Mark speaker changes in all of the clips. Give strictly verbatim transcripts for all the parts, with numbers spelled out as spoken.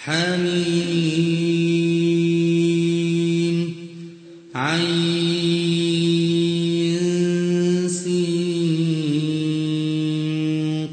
Speaker 1: حميم عين سين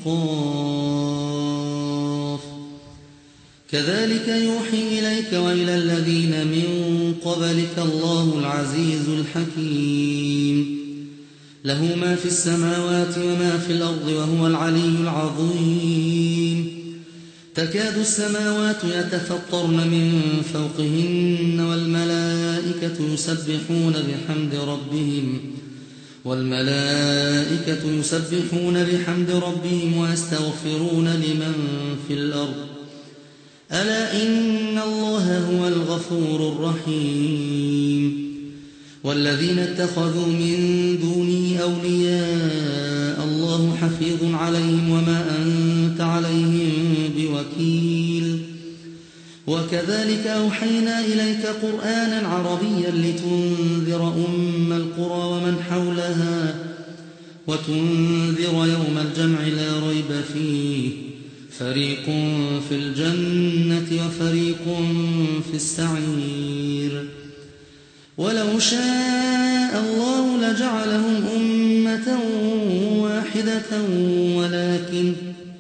Speaker 1: قاف كذلك يوحي إليك وإلى الذين من قبلك الله العزيز الحكيم له ما في السماوات وما في الأرض وهو العلي العظيم تكاد السماوات يتفطرن من فوقهن والملائكة يسبحون بحمد ربهم والملائكة يسبحون بحمد ربهم ويستغفرون لمن في الأرض ألا إن الله هو الغفور الرحيم والذين اتخذوا من دونه أولياء الله حفيظ عليهم وما أنت عليهم بوكيل وكذلك أوحينا إليك قرآنا عربيا لتنذر أم القرى ومن حولها وتنذر يوم الجمع لا ريب فيه فريق في الجنة وفريق في السعير ولو شاء الله لجعلهم أمة واحدة ولكن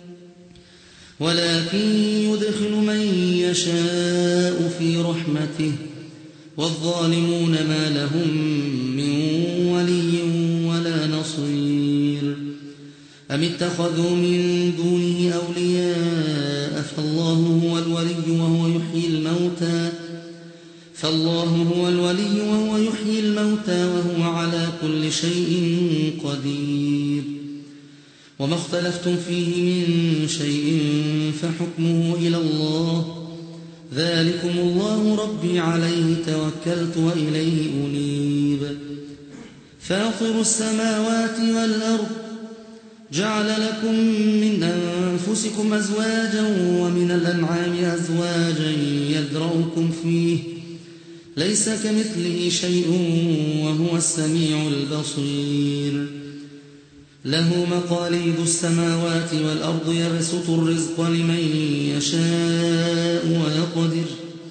Speaker 1: ولكن يدخل من يشاء في رحمته والظالمون ما لهم من ولي ولا نصير أم اتخذوا من دونه أولياء فالله هو الولي وهو يحيي الموتى فالله هو الولي وهو يحيي الموتى وهو على كل شيء قدير وما اختلفتم فيه من شيء فحكمه إلى الله ذلكم الله ربي عليه توكلت وإليه أنيب فاطر السماوات والأرض جعل لكم من أنفسكم أزواجا ومن الأنعام أزواجا يذرأكم فيه ليس كمثله شيء وهو السميع البصير له مقاليد السماوات والأرض يبسط الرزق لمن يشاء ويقدر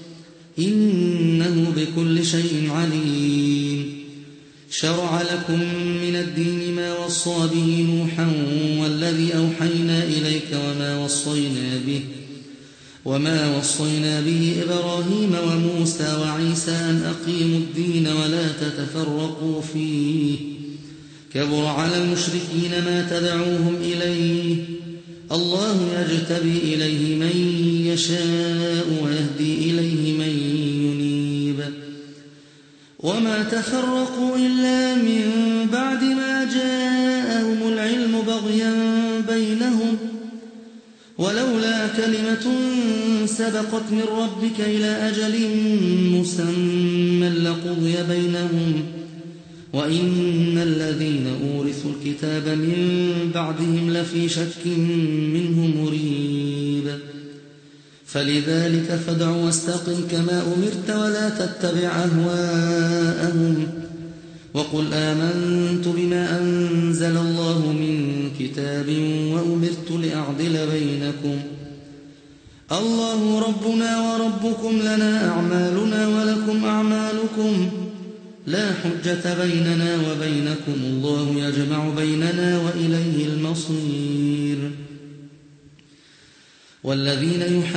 Speaker 1: إنه بكل شيء عليم شرع لكم من الدين ما وصى به نوحا والذي أوحينا إليك وما وصينا به وما وصينا به إبراهيم وموسى وعيسى أن أقيموا الدين ولا تتفرقوا فيه كبر على المشركين ما تدعوهم إليه الله يجتبي إليه من يشاء ويهدي إليه من ينيب وما تفرقوا إلا من بعد ما جاءهم العلم بغيا بينهم ولولا كلمة سبقت من ربك إلى أجل مسمى لقضي بينهم وإن الذين أورثوا الكتاب من بعدهم لفي شك منه مريب فلذلك فادع واستقم كما أمرت ولا تتبع أهواءهم وقل آمنت بما أنزل الله من كتاب وأمرت لأعدل بينكم الله ربنا وربكم لنا أعمالنا ولكم أعمالكم لا حجة بيننا وبينكم الله يجمع بيننا وإليه المصير والذين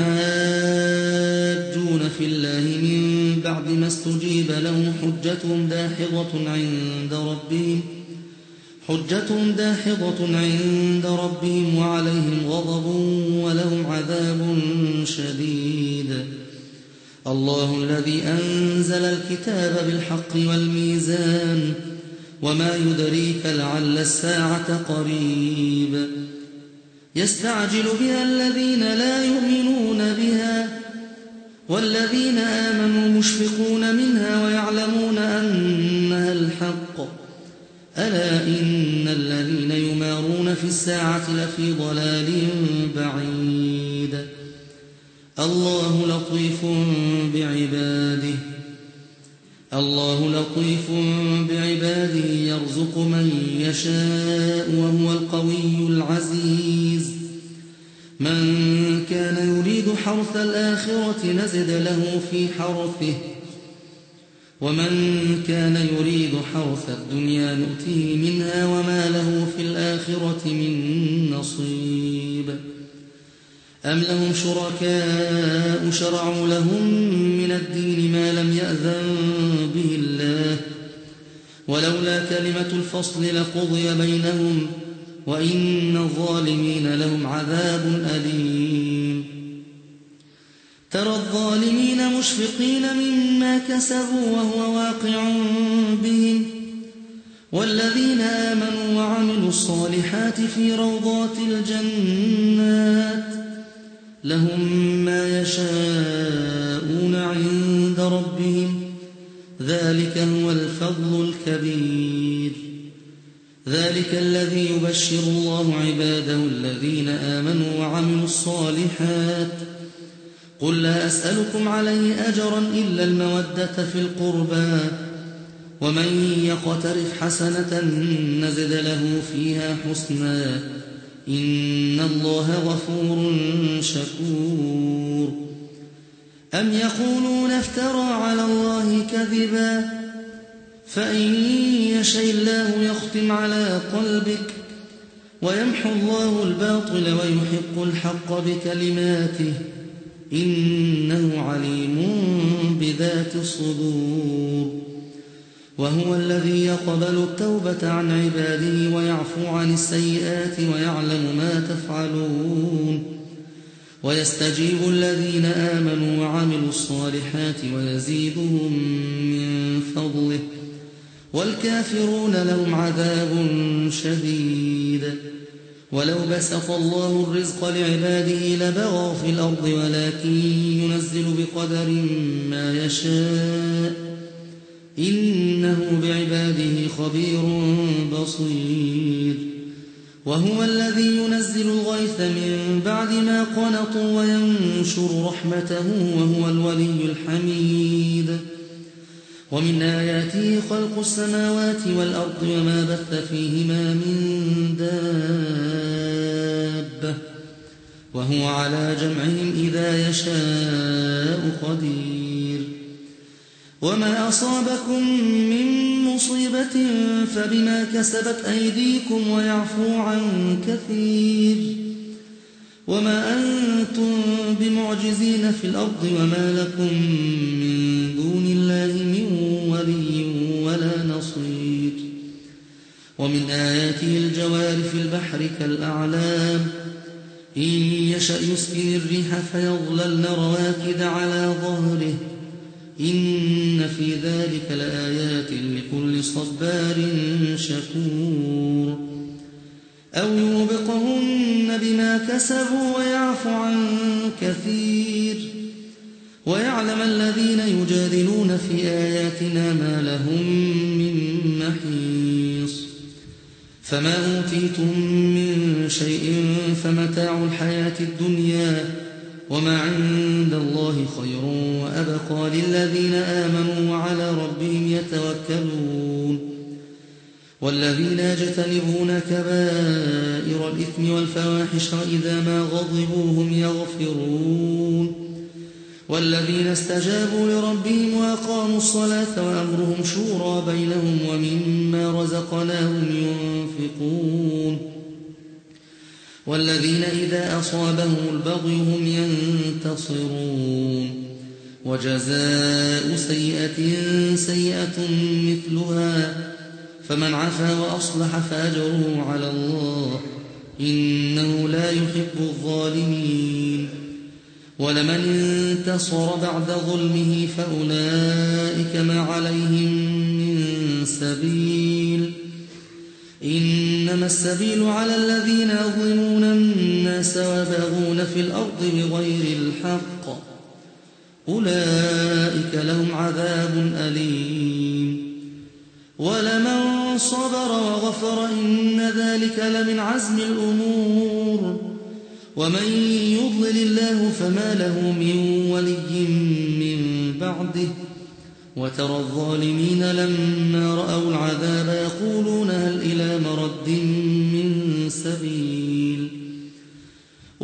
Speaker 1: يحاجون في الله من بعد ما استجيب له حجتهم داحضة عند ربهم حجتهم داحضة عند ربهم وعليهم غضب ولهم عذاب شديد الله الذي أنزل الكتاب بالحق والميزان وما يدريك لعل الساعة قريب يستعجل بها الذين لا يؤمنون بها والذين آمنوا مشفقون منها ويعلمون أنها الحق ألا إن الذين يمارون في الساعة لفي ضلال بعيد الله لطيف بعباده الله لطيف بعباده يرزق من يشاء وهو القوي العزيز من كان يريد يريد حرث الآخرة نزد له في حرثه ومن كان يريد حرث الدنيا نؤته منها وما له في الآخرة من نصيب أم لهم شركاء شرعوا لهم من الدين ما لم يأذن به الله ولولا كلمة الفصل لقضي بينهم وإن الظالمين لهم عذاب أليم ترى الظالمين مشفقين مما كسبوا وهو واقع بهم والذين آمنوا وعملوا الصالحات في روضات الجنات لهم ما يشاءون عند ربهم ذلك هو الفضل الكبير ذلك الذي يبشر الله عباده الذين آمنوا وعملوا الصالحات قل لا أسألكم عليه أجرا إلا المودة في القربى ومن يقترف حسنة نزد له فيها حسنا إن الله غفور شكور أم يقولون افترى على الله كذبا فإن يشاء الله يختم على قلبك ويمحو الله الباطل ويحق الحق بكلماته إنه عليم بذات الصدور وهو الذي يقبل التوبة عن عباده ويعفو عن السيئات ويعلم ما تفعلون ويستجيب الذين آمنوا وعملوا الصالحات ويزيدهم من فضله والكافرون لهم عذاب شديد ولو بسط الله الرزق لعباده لبغوا في الأرض ولكن ينزل بقدر ما يشاء إنه بعباده خبير بصير وهو الذي ينزل الغيث من بعد ما قنطوا وينشر رحمته وهو الولي الحميد ومن آياته خلق السماوات والأرض وما بث فيهما من دابة وهو على جمعهم إذا يشاء قدير وما أصابكم من مصيبة فبما كسبت أيديكم ويعفو عن كثير وما أنتم بمعجزين في الأرض وما لكم من دون الله من ولي ولا نصير ومن آياته الجوار في البحر كالأعلام إن يشأ يسكن الريح فيظللن رواكد على ظهره إن في ذلك لآيات لكل صبار شكور أو يوبقهن بما كسبوا ويعفو عن كثير ويعلم الذين يجادلون في آياتنا ما لهم من محيص فما أوتيتم من شيء فمتاع الحياة الدنيا وما عند الله خير وأبقى للذين آمنوا وعلى ربهم يتوكلون والذين يجتنبون كبائر الإثم والفواحش وإذا ما غضبوا هم يغفرون والذين استجابوا لربهم وأقاموا الصلاة وأمرهم شورى بينهم ومما رزقناهم ينفقون والذين إذا أصابهم البغي هم ينتصرون وجزاء سيئة سيئة مثلها فمن عفا وأصلح فأجره على الله إنه لا يحب الظالمين ولمن انتصر بعد ظلمه فأولئك ما عليهم من سبيل إنما السبيل على الذين يظلمون الناس ويبغون في الأرض بغير الحق أولئك لهم عذاب أليم ولمن صبر وغفر إن ذلك لمن عزم الأمور ومن يضلل الله فما له من ولي من بعده وترى الظالمين لما رأوا العذاب يقولون هل إلى مرد من سبيل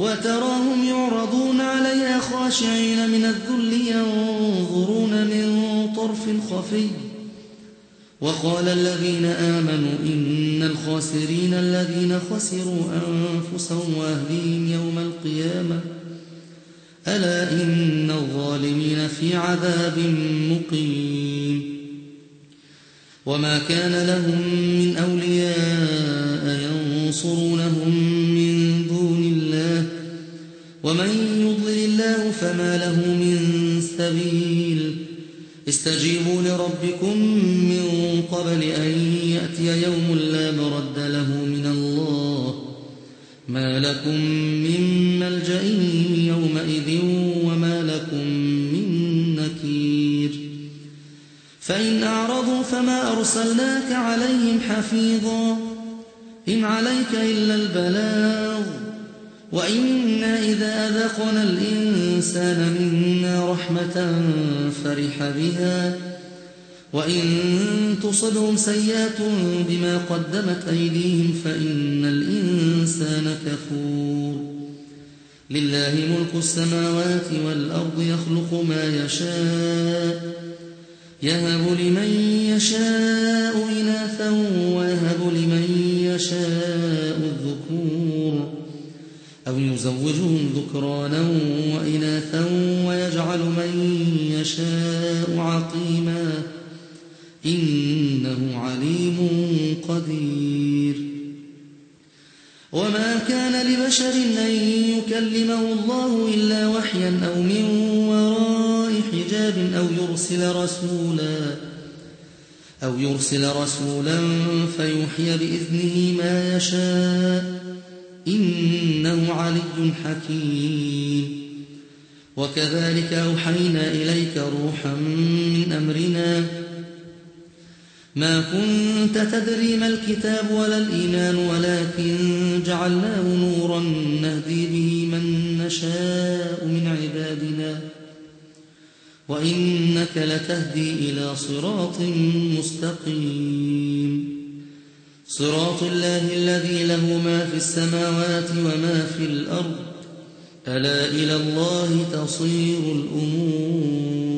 Speaker 1: وتراهم يعرضون عليها خاشعين من الذل ينظرون من طرف خفي وقال الذين آمنوا إن الخاسرين الذين خسروا أنفسهم وأهليهم يوم القيامة ألا إن الظالمين في عذاب مقيم وما كان لهم من أولياء ينصرونهم من دون الله ومن يضلل الله فما له من سبيل استجيبوا لربكم من قبل أن يأتي يوم لا مرد له من الله ما لكم من ملجأ يومئذ وما لكم من نكير فإن أعرضوا فما أرسلناك عليهم حفيظا إن عليك إلا البلاغ وإنا إذا أذقنا الإنسان منا رحمة فرح بها وإن تصبهم سيئات بما قدمت أيديهم فإن الإنسان كفور لله ملك السماوات والأرض يخلق ما يشاء يهب لمن يشاء إناثا ويهب لمن يشاء الذكور أو يزوجهم ذكرانا وإناثا ويجعل من يشاء عقيما إنه عليم قدير وما كان لبشر أن يكلمه الله إلا وحيا أو من وراء حجاب أو يرسل رسولا أو يرسل رسولا فيوحي بإذنه ما يشاء إنه علي حكيم وكذلك أوحينا إليك روحا من أمرنا ما كنت تدري ما الكتاب ولا الإيمان ولكن جعلناه نورا نهدي به من نشاء من عبادنا وإنك لتهدي إلى صراط مستقيم صراط الله الذي له ما في السماوات وما في الأرض ألا إلى الله تصير الأمور